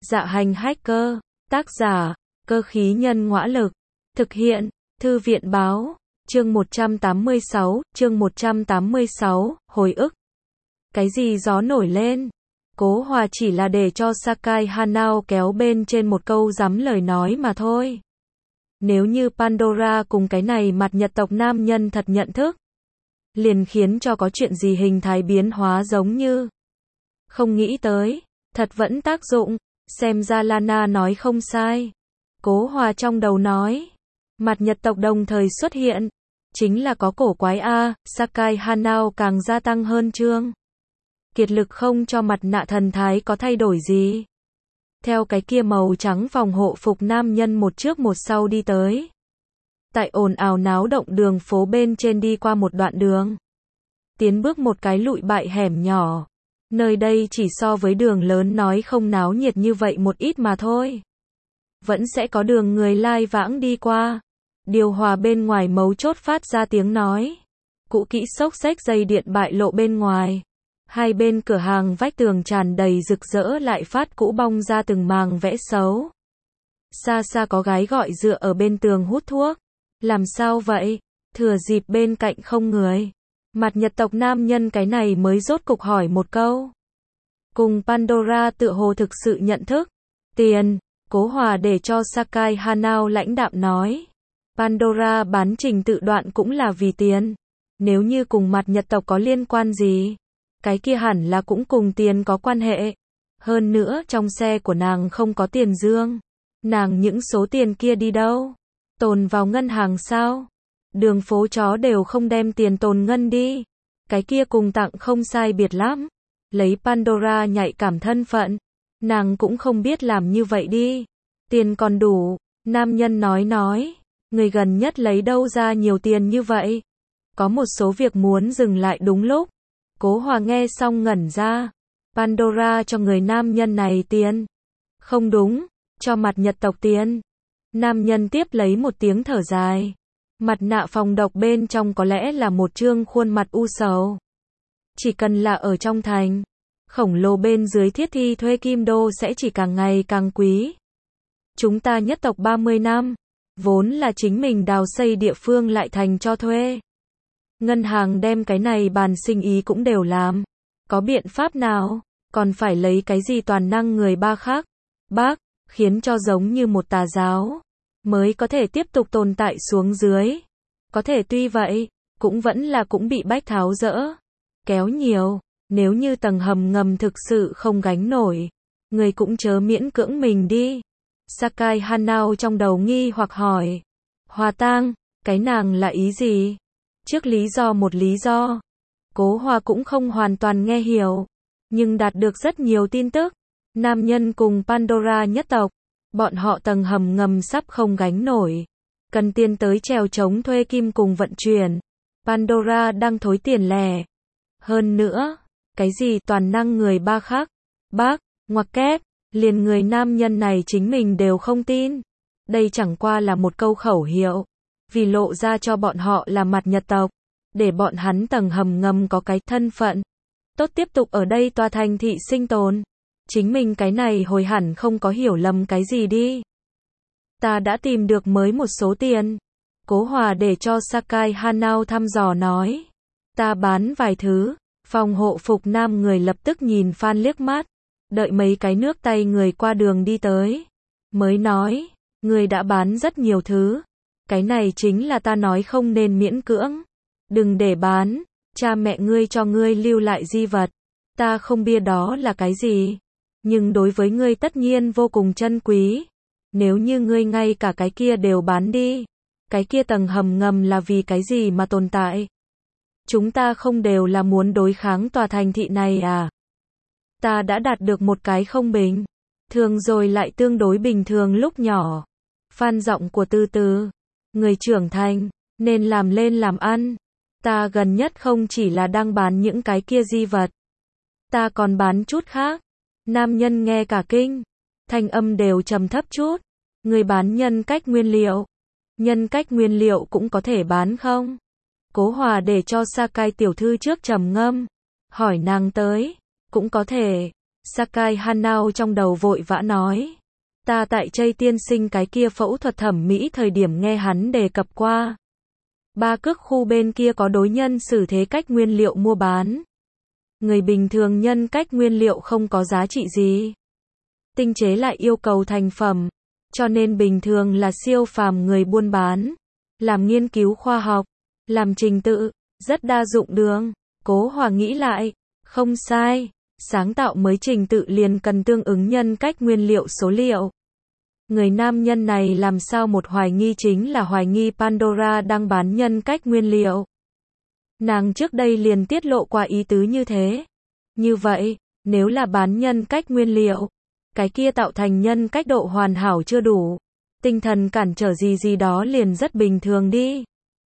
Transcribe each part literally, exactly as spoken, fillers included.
Dạ hành hacker, tác giả, cơ khí nhân ngõa lực, thực hiện, thư viện báo, chương một trăm tám mươi sáu, chương một trăm tám mươi sáu, hồi ức. Cái gì gió nổi lên? Cố Hòa chỉ là để cho Sakai Hanao kéo bên trên một câu dắm lời nói mà thôi. Nếu như Pandora cùng cái này mặt Nhật tộc nam nhân thật nhận thức, liền khiến cho có chuyện gì hình thái biến hóa giống như. Không nghĩ tới, thật vẫn tác dụng, xem ra Lana nói không sai. Cố Hòa trong đầu nói, mặt Nhật tộc đồng thời xuất hiện, chính là có cổ quái a, Sakai Hanao càng gia tăng hơn chương. Kiệt lực không cho mặt nạ thần thái có thay đổi gì. Theo cái kia màu trắng phòng hộ phục nam nhân một trước một sau đi tới. Tại ồn ào náo động đường phố bên trên đi qua một đoạn đường. Tiến bước một cái lụi bại hẻm nhỏ. Nơi đây chỉ so với đường lớn nói không náo nhiệt như vậy một ít mà thôi. Vẫn sẽ có đường người lai vãng đi qua. Điều hòa bên ngoài mấu chốt phát ra tiếng nói. Cũ kỹ xốc xếch dây điện bại lộ bên ngoài. Hai bên cửa hàng vách tường tràn đầy rực rỡ lại phát cũ bong ra từng màng vẽ xấu. Xa xa có gái gọi dựa ở bên tường hút thuốc. Làm sao vậy? Thừa dịp bên cạnh không người. Mặt Nhật tộc nam nhân cái này mới rốt cục hỏi một câu. Cùng Pandora tựa hồ thực sự nhận thức. Tiền, Cố Hòa để cho Sakai Hanao lãnh đạm nói. Pandora bán trình tự đoạn cũng là vì tiền. Nếu như cùng mặt Nhật tộc có liên quan gì, cái kia hẳn là cũng cùng tiền có quan hệ. Hơn nữa trong xe của nàng không có tiền dương. Nàng những số tiền kia đi đâu? Tồn vào ngân hàng sao? Đường phố chó đều không đem tiền tồn ngân đi. Cái kia cùng tặng không sai biệt lắm. Lấy Pandora nhạy cảm thân phận. Nàng cũng không biết làm như vậy đi. Tiền còn đủ. Nam nhân nói nói. Người gần nhất lấy đâu ra nhiều tiền như vậy? Có một số việc muốn dừng lại đúng lúc. Cố Hòa nghe xong ngẩn ra. Pandora cho người nam nhân này tiền. Không đúng. Cho mặt Nhật tộc tiền. Nam nhân tiếp lấy một tiếng thở dài. Mặt nạ phòng độc bên trong có lẽ là một trương khuôn mặt u sầu. Chỉ cần là ở trong thành, khổng lồ bên dưới thiết thi thuê kim đô sẽ chỉ càng ngày càng quý. Chúng ta nhất tộc ba mươi năm, vốn là chính mình đào xây địa phương lại thành cho thuê. Ngân hàng đem cái này bàn sinh ý cũng đều làm. Có biện pháp nào, còn phải lấy cái gì toàn năng người ba khác, bác, khiến cho giống như một tà giáo, mới có thể tiếp tục tồn tại xuống dưới. Có thể tuy vậy, cũng vẫn là cũng bị bách tháo dỡ. Kéo nhiều, nếu như tầng hầm ngầm thực sự không gánh nổi, người cũng chớ miễn cưỡng mình đi. Sakai Hanao trong đầu nghi hoặc hỏi. Hòa tang, cái nàng là ý gì? Trước lý do một lý do. Cố Hòa cũng không hoàn toàn nghe hiểu, nhưng đạt được rất nhiều tin tức. Nam nhân cùng Pandora nhất tộc, bọn họ tầng hầm ngầm sắp không gánh nổi. Cần tiền tới trèo chống thuê kim cùng vận chuyển. Pandora đang thối tiền lẻ. Hơn nữa, cái gì toàn năng người ba khác, bác, ngoặc kép, liền người nam nhân này chính mình đều không tin. Đây chẳng qua là một câu khẩu hiệu. Vì lộ ra cho bọn họ là mặt Nhật tộc. Để bọn hắn tầng hầm ngầm có cái thân phận. Tốt tiếp tục ở đây tòa thành thị sinh tồn. Chính mình cái này hồi hẳn không có hiểu lầm cái gì đi. Ta đã tìm được mới một số tiền. Cố Hòa để cho Sakai Hanao thăm dò nói. Ta bán vài thứ. Phòng hộ phục nam người lập tức nhìn Phan liếc mắt. Đợi mấy cái nước tay người qua đường đi tới. Mới nói. Người đã bán rất nhiều thứ. Cái này chính là ta nói không nên miễn cưỡng. Đừng để bán. Cha mẹ ngươi cho ngươi lưu lại di vật. Ta không biết đó là cái gì. Nhưng đối với ngươi tất nhiên vô cùng chân quý. Nếu như ngươi ngay cả cái kia đều bán đi. Cái kia tầng hầm ngầm là vì cái gì mà tồn tại? Chúng ta không đều là muốn đối kháng tòa thành thị này à? Ta đã đạt được một cái không bình. Thường rồi lại tương đối bình thường lúc nhỏ. Phan giọng của từ từ. Người trưởng thành, nên làm lên làm ăn. Ta gần nhất không chỉ là đang bán những cái kia di vật. Ta còn bán chút khác. Nam nhân nghe cả kinh. Thanh âm đều trầm thấp chút. Người bán nhân cách nguyên liệu. Nhân cách nguyên liệu cũng có thể bán không? Cố Hòa để cho Sakai tiểu thư trước trầm ngâm. Hỏi nàng tới. Cũng có thể. Sakai Hanao trong đầu vội vã nói. Ta tại Chây tiên sinh cái kia phẫu thuật thẩm mỹ thời điểm nghe hắn đề cập qua. Ba cước khu bên kia có đối nhân xử thế cách nguyên liệu mua bán. Người bình thường nhân cách nguyên liệu không có giá trị gì. Tinh chế lại yêu cầu thành phẩm, cho nên bình thường là siêu phàm người buôn bán, làm nghiên cứu khoa học, làm trình tự, rất đa dụng đường. Cố Hòa nghĩ lại, không sai, sáng tạo mới trình tự liền cần tương ứng nhân cách nguyên liệu số liệu. Người nam nhân này làm sao một hoài nghi chính là hoài nghi Pandora đang bán nhân cách nguyên liệu. Nàng trước đây liền tiết lộ qua ý tứ như thế. Như vậy, nếu là bán nhân cách nguyên liệu, cái kia tạo thành nhân cách độ hoàn hảo chưa đủ. Tinh thần cản trở gì gì đó liền rất bình thường đi.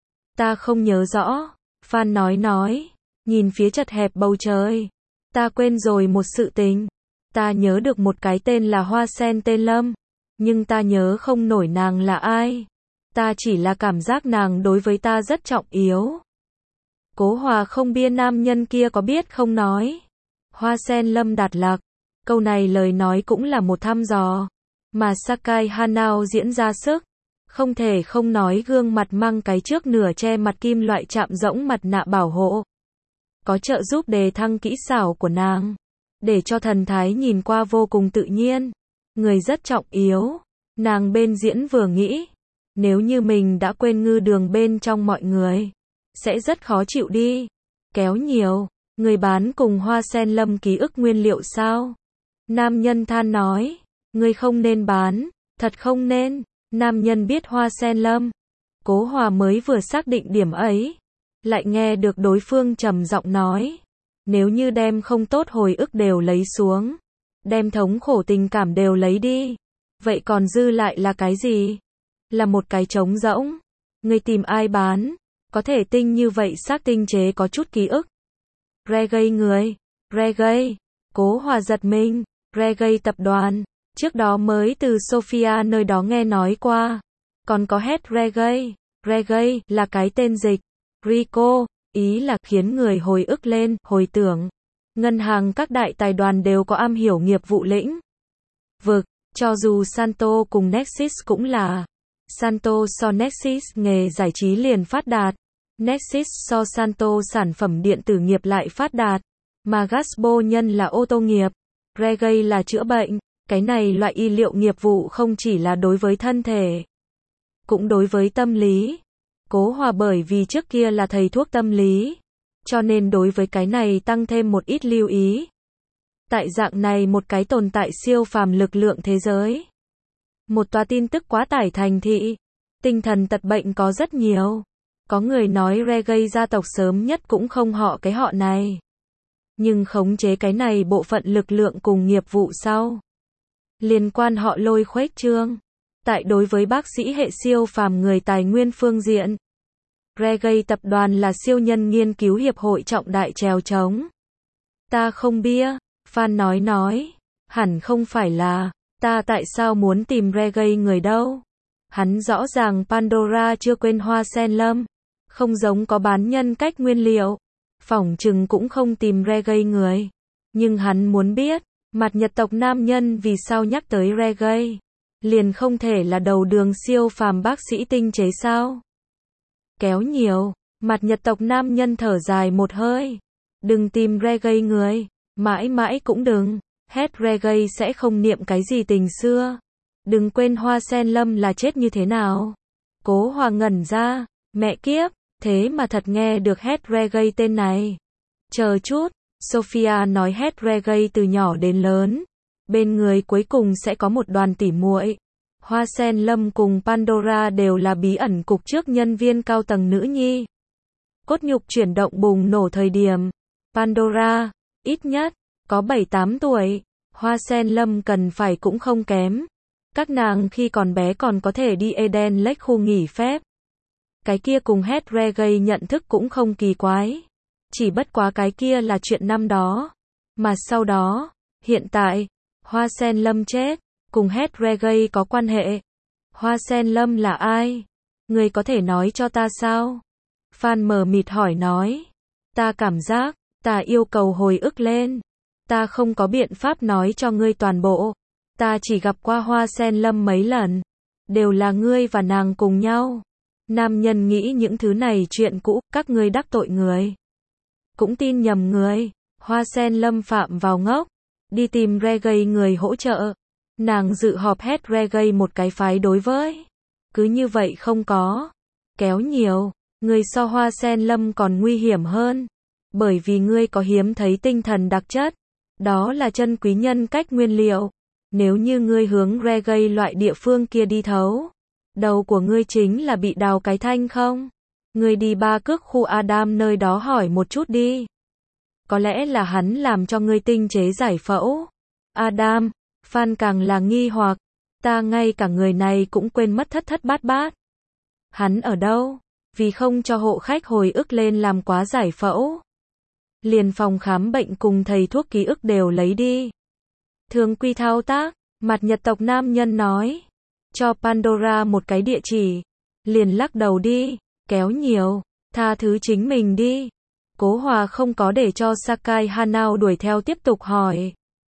Ta không nhớ rõ. Phan nói nói, nhìn phía chật hẹp bầu trời. Ta quên rồi một sự tình. Ta nhớ được một cái tên là Hoa Sen tên Lâm. Nhưng ta nhớ không nổi nàng là ai. Ta chỉ là cảm giác nàng đối với ta rất trọng yếu. Cố Hòa không bia nam nhân kia có biết không nói. Hoa Sen Lâm Đạt Lạc. Câu này lời nói cũng là một thăm dò. Mà Sakai Hanao diễn ra sức. Không thể không nói gương mặt mang cái trước nửa che mặt kim loại chạm rỗng mặt nạ bảo hộ. Có trợ giúp đề thăng kỹ xảo của nàng. Để cho thần thái nhìn qua vô cùng tự nhiên. Người rất trọng yếu. Nàng bên diễn vừa nghĩ. Nếu như mình đã quên ngư đường bên trong mọi người. Sẽ rất khó chịu đi. Kéo nhiều. Người bán cùng Hoa Sen Lâm ký ức nguyên liệu sao? Nam nhân than nói. Người không nên bán. Thật không nên. Nam nhân biết Hoa Sen Lâm. Cố Hòa mới vừa xác định điểm ấy. Lại nghe được đối phương trầm giọng nói. Nếu như đem không tốt hồi ức đều lấy xuống. Đem thống khổ tình cảm đều lấy đi. Vậy còn dư lại là cái gì? Là một cái trống rỗng. Người tìm ai bán? Có thể tinh như vậy xác tinh chế có chút ký ức. Reggae người. Reggae. Cố Hòa giật mình. Reggae tập đoàn. Trước đó mới từ Sofia nơi đó nghe nói qua. Còn có hết Reggae. Reggae là cái tên dịch. Rico. Ý là khiến người hồi ức lên, hồi tưởng. Ngân hàng các đại tài đoàn đều có am hiểu nghiệp vụ lĩnh vực. Cho dù Santo cùng Nexus cũng là. Santo so Nexus nghề giải trí liền phát đạt. Nexus so Santo sản phẩm điện tử nghiệp lại phát đạt. Mà Gaspo nhân là ô tô nghiệp. Reggae là chữa bệnh. Cái này loại y liệu nghiệp vụ không chỉ là đối với thân thể. Cũng đối với tâm lý. Cố Hòa bởi vì trước kia là thầy thuốc tâm lý. Cho nên đối với cái này tăng thêm một ít lưu ý. Tại dạng này một cái tồn tại siêu phàm lực lượng thế giới. Một tòa tin tức quá tải thành thị. Tinh thần tật bệnh có rất nhiều. Có người nói Reggae gia tộc sớm nhất cũng không họ cái họ này. Nhưng khống chế cái này bộ phận lực lượng cùng nghiệp vụ sau. Liên quan họ lôi khuếch trương. Tại đối với bác sĩ hệ siêu phàm người tài nguyên phương diện. Reggae tập đoàn là siêu nhân nghiên cứu hiệp hội trọng đại trèo trống. Ta không bia. Phan nói nói. Hẳn không phải là. Ta tại sao muốn tìm Reggae người đâu? Hắn rõ ràng Pandora chưa quên Hoa Sen Lâm. Không giống có bán nhân cách nguyên liệu. Phỏng chừng cũng không tìm Reggae người. Nhưng hắn muốn biết. Mặt Nhật tộc nam nhân vì sao nhắc tới Reggae. Liền không thể là đầu đường siêu phàm bác sĩ tinh chế sao? Kéo nhiều. Mặt Nhật tộc nam nhân thở dài một hơi. Đừng tìm Reggae người. Mãi mãi cũng đừng. Hết Reggae sẽ không niệm cái gì tình xưa. Đừng quên Hoa Sen Lâm là chết như thế nào. Cố Hòa ngẩn ra. Mẹ kiếp. Thế mà thật nghe được hết Reggae tên này. Chờ chút. Sophia nói hết Reggae từ nhỏ đến lớn. Bên người cuối cùng sẽ có một đoàn tỉ muội. Hoa Sen Lâm cùng Pandora đều là bí ẩn cục trước nhân viên cao tầng nữ nhi. Cốt nhục chuyển động bùng nổ thời điểm. Pandora, ít nhất, có bảy tám tuổi. Hoa Sen Lâm cần phải cũng không kém. Các nàng khi còn bé còn có thể đi Eden Lake khu nghỉ phép. Cái kia cùng hết Reggae nhận thức cũng không kỳ quái. Chỉ bất quá cái kia là chuyện năm đó. Mà sau đó, hiện tại, Hoa Sen Lâm chết, cùng hết Reggae có quan hệ. Hoa Sen Lâm là ai? Người có thể nói cho ta sao? Phan mờ mịt hỏi nói. Ta cảm giác, ta yêu cầu hồi ức lên. Ta không có biện pháp nói cho ngươi toàn bộ. Ta chỉ gặp qua Hoa Sen Lâm mấy lần. Đều là ngươi và nàng cùng nhau. Nam nhân nghĩ những thứ này chuyện cũ, các ngươi đắc tội người. Cũng tin nhầm người. Hoa Sen Lâm phạm vào ngốc. Đi tìm reggae người hỗ trợ. Nàng dự họp hết reggae một cái phái đối với. Cứ như vậy không có. Kéo nhiều. Người so Hoa Sen Lâm còn nguy hiểm hơn. Bởi vì ngươi có hiếm thấy tinh thần đặc chất. Đó là chân quý nhân cách nguyên liệu. Nếu như ngươi hướng reggae loại địa phương kia đi thấu. Đầu của ngươi chính là bị đào cái thanh không? Ngươi đi Ba Cước khu Adam nơi đó hỏi một chút đi. Có lẽ là hắn làm cho ngươi tinh chế giải phẫu. Adam, Phan càng là nghi hoặc. Ta ngay cả người này cũng quên mất thất thất bát bát. Hắn ở đâu? Vì không cho hộ khách hồi ức lên làm quá giải phẫu. Liền phòng khám bệnh cùng thầy thuốc ký ức đều lấy đi. Thường quy thao tác, mặt Nhật tộc nam nhân nói. Cho Pandora một cái địa chỉ. Liền lắc đầu đi, kéo nhiều, tha thứ chính mình đi. Cố Hòa không có để cho Sakai Hanao đuổi theo tiếp tục hỏi.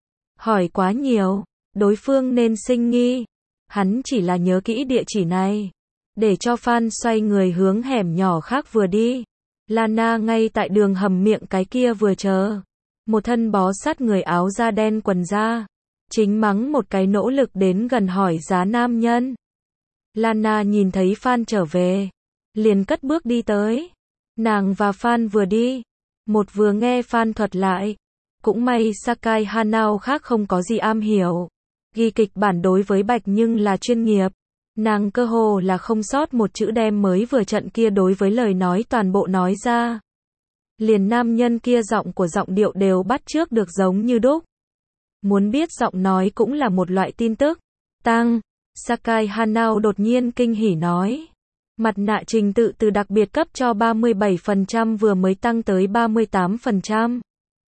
Hỏi quá nhiều, đối phương nên sinh nghi. Hắn chỉ là nhớ kỹ địa chỉ này. Để cho Phan xoay người hướng hẻm nhỏ khác vừa đi. Lana ngay tại đường hầm miệng cái kia vừa chờ. Một thân bó sát người áo da đen quần da. Chính mắng một cái nỗ lực đến gần hỏi giá nam nhân. Lana nhìn thấy Phan trở về. Liền cất bước đi tới. Nàng và Phan vừa đi. Một vừa nghe Phan thuật lại. Cũng may Sakai Hanao khác không có gì am hiểu. Ghi kịch bản đối với Bạch nhưng là chuyên nghiệp. Nàng cơ hồ là không sót một chữ đem mới vừa trận kia đối với lời nói toàn bộ nói ra. Liền nam nhân kia giọng của giọng điệu đều bắt chước được giống như đúc. Muốn biết giọng nói cũng là một loại tin tức. Tăng, Sakai Hanao đột nhiên kinh hỉ nói. Mặt nạ trình tự từ đặc biệt cấp cho ba mươi bảy phần trăm vừa mới tăng tới ba mươi tám phần trăm.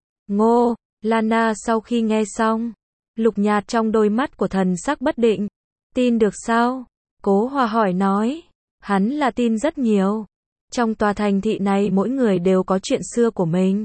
Ngô, Lana sau khi nghe xong. Lục nhạt trong đôi mắt của thần sắc bất định. Tin được sao? Cố Hòa hỏi nói. Hắn là tin rất nhiều. Trong tòa thành thị này mỗi người đều có chuyện xưa của mình.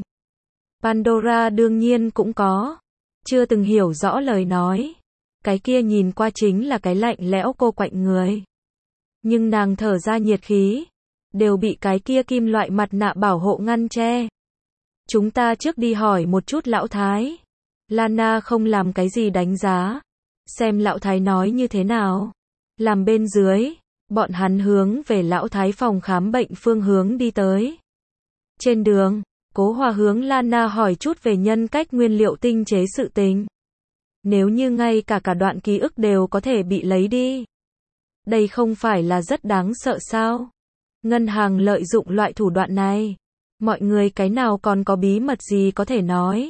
Pandora đương nhiên cũng có. Chưa từng hiểu rõ lời nói. Cái kia nhìn qua chính là cái lạnh lẽo cô quạnh người. Nhưng nàng thở ra nhiệt khí. Đều bị cái kia kim loại mặt nạ bảo hộ ngăn che. Chúng ta trước đi hỏi một chút lão thái. Lana không làm cái gì đánh giá. Xem lão thái nói như thế nào. Làm bên dưới. Bọn hắn hướng về lão thái phòng khám bệnh phương hướng đi tới. Trên đường, Cố Hòa hướng Lana hỏi chút về nhân cách nguyên liệu tinh chế sự tình. Nếu như ngay cả cả đoạn ký ức đều có thể bị lấy đi. Đây không phải là rất đáng sợ sao? Ngân hàng lợi dụng loại thủ đoạn này. Mọi người cái nào còn có bí mật gì có thể nói.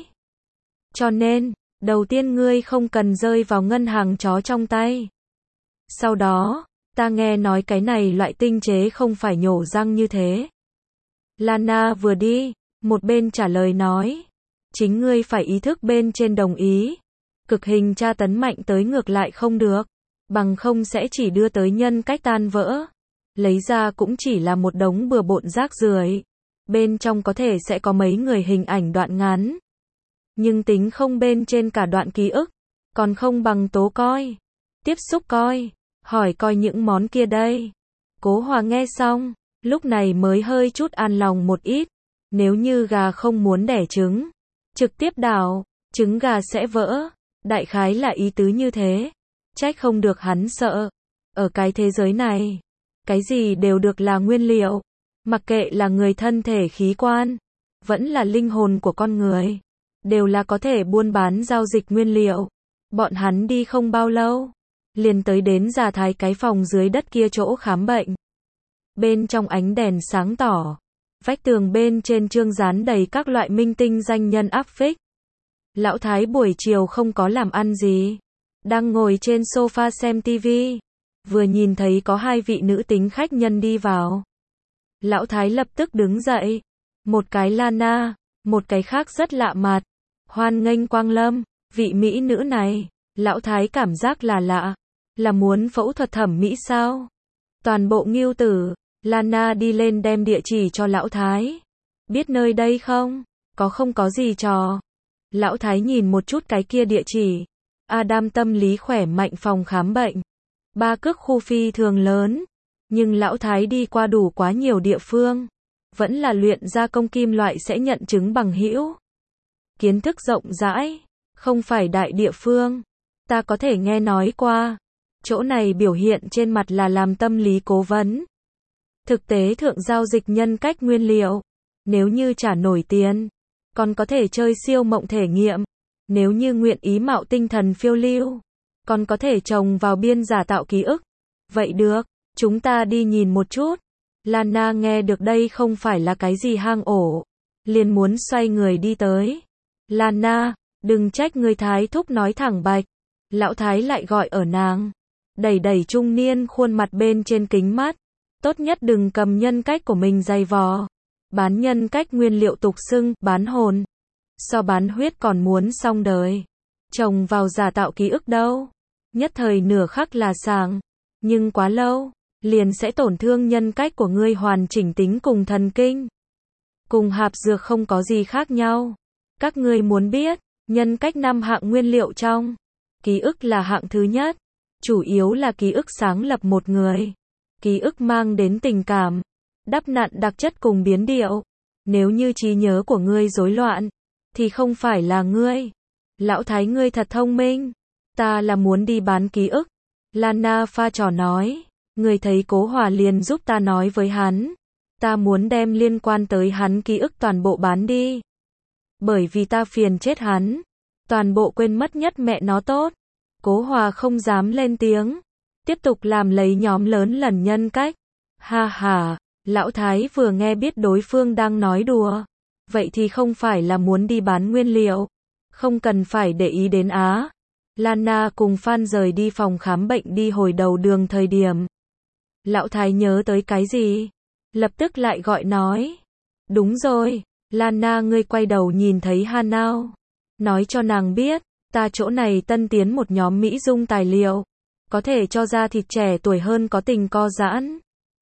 Cho nên, đầu tiên ngươi không cần rơi vào ngân hàng chó trong tay. Sau đó, ta nghe nói cái này loại tinh chế không phải nhổ răng như thế. Lana vừa đi, một bên trả lời nói. Chính ngươi phải ý thức bên trên đồng ý. Cực hình tra tấn mạnh tới ngược lại không được. Bằng không sẽ chỉ đưa tới nhân cách tan vỡ. Lấy ra cũng chỉ là một đống bừa bộn rác rưởi. Bên trong có thể sẽ có mấy người hình ảnh đoạn ngắn. Nhưng tính không bên trên cả đoạn ký ức. Còn không bằng tố coi. Tiếp xúc coi. Hỏi coi những món kia đây. Cố Hòa nghe xong. Lúc này mới hơi chút an lòng một ít. Nếu như gà không muốn đẻ trứng. Trực tiếp đảo. Trứng gà sẽ vỡ. Đại khái là ý tứ như thế. Trách không được hắn sợ. Ở cái thế giới này. Cái gì đều được là nguyên liệu. Mặc kệ là người thân thể khí quan. Vẫn là linh hồn của con người. Đều là có thể buôn bán giao dịch nguyên liệu. Bọn hắn đi không bao lâu. Liền tới đến Già Thái cái phòng dưới đất kia chỗ khám bệnh. Bên trong ánh đèn sáng tỏ. Vách tường bên trên trương dán đầy các loại minh tinh danh nhân áp phích. Lão Thái buổi chiều không có làm ăn gì. Đang ngồi trên sofa xem tivi. Vừa nhìn thấy có hai vị nữ tính khách nhân đi vào. Lão Thái lập tức đứng dậy. Một cái Lana, một cái khác rất lạ mặt. Hoan nghênh quang lâm, vị mỹ nữ này. Lão Thái cảm giác là lạ. Là muốn phẫu thuật thẩm mỹ sao? Toàn bộ ngưu tử. Lana đi lên đem địa chỉ cho Lão Thái. Biết nơi đây không? Có không có gì trò. Lão Thái nhìn một chút cái kia địa chỉ. Adam tâm lý khỏe mạnh phòng khám bệnh. Ba cước khu phi thường lớn. Nhưng Lão Thái đi qua đủ quá nhiều địa phương. Vẫn là luyện gia công kim loại sẽ nhận chứng bằng hữu. Kiến thức rộng rãi. Không phải đại địa phương. Ta có thể nghe nói qua. Chỗ này biểu hiện trên mặt là làm tâm lý cố vấn. Thực tế thượng giao dịch nhân cách nguyên liệu. Nếu như trả nổi tiền, còn có thể chơi siêu mộng thể nghiệm. Nếu như nguyện ý mạo tinh thần phiêu lưu, còn có thể trồng vào biên giả tạo ký ức. Vậy được, chúng ta đi nhìn một chút. Lana nghe được đây không phải là cái gì hang ổ. Liền muốn xoay người đi tới. Lana, đừng trách người Thái thúc nói thẳng bạch. Lão Thái lại gọi ở nàng. Đẩy đẩy trung niên khuôn mặt bên trên kính mắt. Tốt nhất đừng cầm nhân cách của mình dày vò. Bán nhân cách nguyên liệu tục xưng, bán hồn. So bán huyết còn muốn xong đời. Trồng vào giả tạo ký ức đâu. Nhất thời nửa khắc là sảng. Nhưng quá lâu, liền sẽ tổn thương nhân cách của ngươi hoàn chỉnh tính cùng thần kinh. Cùng hạp dược không có gì khác nhau. Các ngươi muốn biết, nhân cách năm hạng nguyên liệu trong. Ký ức là hạng thứ nhất. Chủ yếu là ký ức sáng lập một người. Ký ức mang đến tình cảm, đắp nặn đặc chất cùng biến điệu. Nếu như trí nhớ của ngươi rối loạn, thì không phải là ngươi. Lão Thái ngươi thật thông minh. Ta là muốn đi bán ký ức. Lana pha trò nói. Ngươi thấy Cố Hòa liền giúp ta nói với hắn. Ta muốn đem liên quan tới hắn ký ức toàn bộ bán đi. Bởi vì ta phiền chết hắn. Toàn bộ quên mất nhất mẹ nó tốt. Cố Hòa không dám lên tiếng. Tiếp tục làm lấy nhóm lớn lần nhân cách. Ha ha, Lão Thái vừa nghe biết đối phương đang nói đùa. Vậy thì không phải là muốn đi bán nguyên liệu. Không cần phải để ý đến Á. Lana cùng Phan rời đi phòng khám bệnh đi hồi đầu đường thời điểm. Lão Thái nhớ tới cái gì? Lập tức lại gọi nói. Đúng rồi, Lana ngươi quay đầu nhìn thấy Hanao. Nói cho nàng biết, ta chỗ này tân tiến một nhóm mỹ dung tài liệu. Có thể cho da thịt trẻ tuổi hơn có tình co giãn.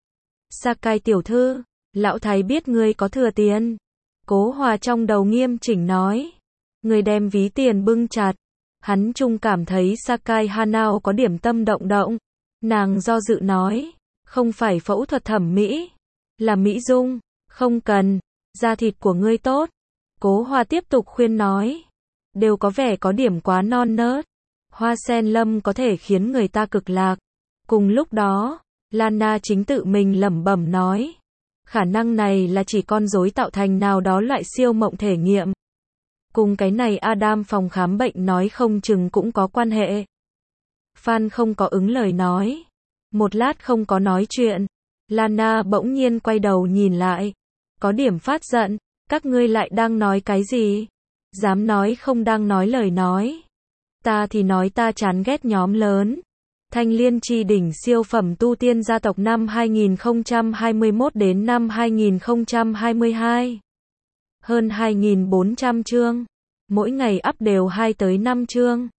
Sakai tiểu thư, Lão Thái biết ngươi có thừa tiền. Cố Hòa trong đầu nghiêm chỉnh nói. Người đem ví tiền bưng chặt. Hắn chung cảm thấy Sakai Hanao có điểm tâm động động. Nàng do dự nói. Không phải phẫu thuật thẩm mỹ. Là mỹ dung. Không cần. Da thịt của ngươi tốt. Cố Hòa tiếp tục khuyên nói. Đều có vẻ có điểm quá non nớt. Hoa sen lâm có thể khiến người ta cực lạc. Cùng lúc đó, Lana chính tự mình lẩm bẩm nói. Khả năng này là chỉ con rối tạo thành nào đó loại siêu mộng thể nghiệm. Cùng cái này Adam phòng khám bệnh nói không chừng cũng có quan hệ. Phan không có ứng lời nói. Một lát không có nói chuyện. Lana bỗng nhiên quay đầu nhìn lại. Có điểm phát giận. Các ngươi lại đang nói cái gì? Dám nói không đang nói lời nói. Ta thì nói ta chán ghét nhóm lớn. Thanh Liên Chi đỉnh siêu phẩm tu tiên gia tộc năm hai nghìn không trăm hai mươi mốt đến năm hai nghìn không trăm hai mươi hai. Hơn hai nghìn bốn trăm chương. Mỗi ngày up đều hai tới năm chương.